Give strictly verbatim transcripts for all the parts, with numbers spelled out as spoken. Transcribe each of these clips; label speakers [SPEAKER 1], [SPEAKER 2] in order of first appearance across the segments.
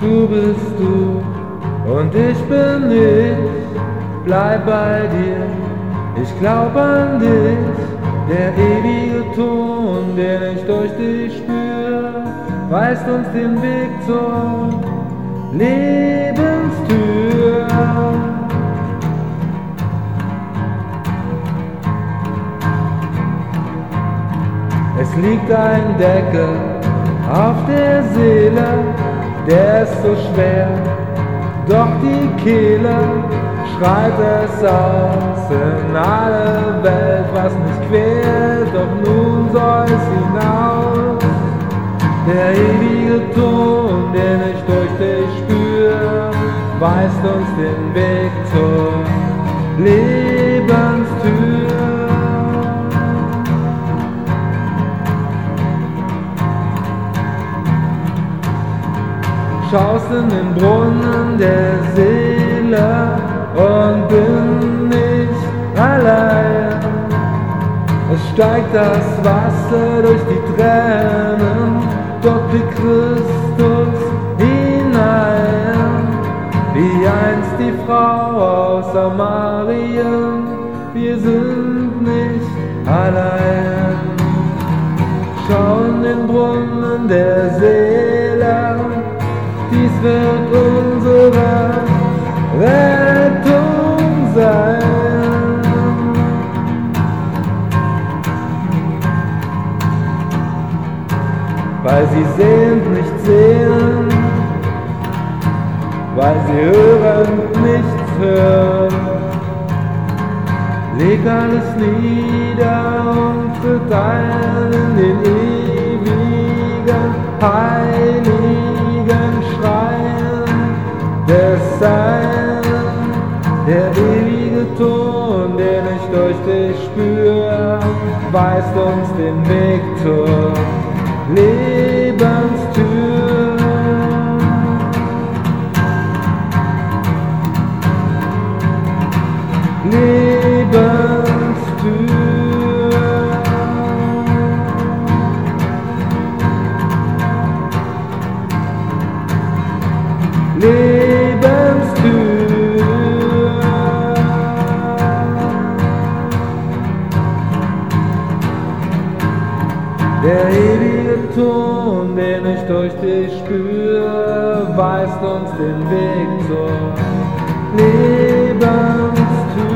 [SPEAKER 1] Du bist du und ich bin ich, bleib bei dir, ich glaub an dich. Der ewige Ton, den ich durch dich spür, weist uns den Weg zur Lebenstür. Es liegt ein Deckel auf der Seele, der ist so schwer, doch die Kehle schreit es aus in alle Welt, was mich quält, doch nun soll es hinaus. Der ewige Ton, den ich durch dich spür, weist uns den Weg zur Lebenstür. Schaust in den Brunnen der Seele und bin nicht allein. Es steigt das Wasser durch die Tränen, dort blickt Christus hinein. Wie einst die Frau aus Samarien, wir sind nicht allein. Schau in den Brunnen der Seele, dies wird unsere Rettung sein. Weil sie sehend nicht sehen, weil sie hörend nichts hören. Leg alles nieder und tritt ein in den ewigen, heiligen Schrein des Seins. Der ewige Ton, den ich durch dich spür, weist uns den Weg zur Lebenstür. Lebenstür. Lebenstür. Der ewige Ton, den ich durch dich spür, weist uns den Weg zur Lebenstür.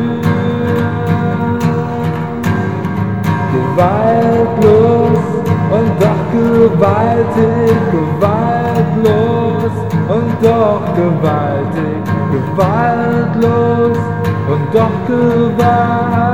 [SPEAKER 1] Gewaltlos und doch gewaltig, gewaltlos und doch gewaltig, gewaltlos und doch gewaltig.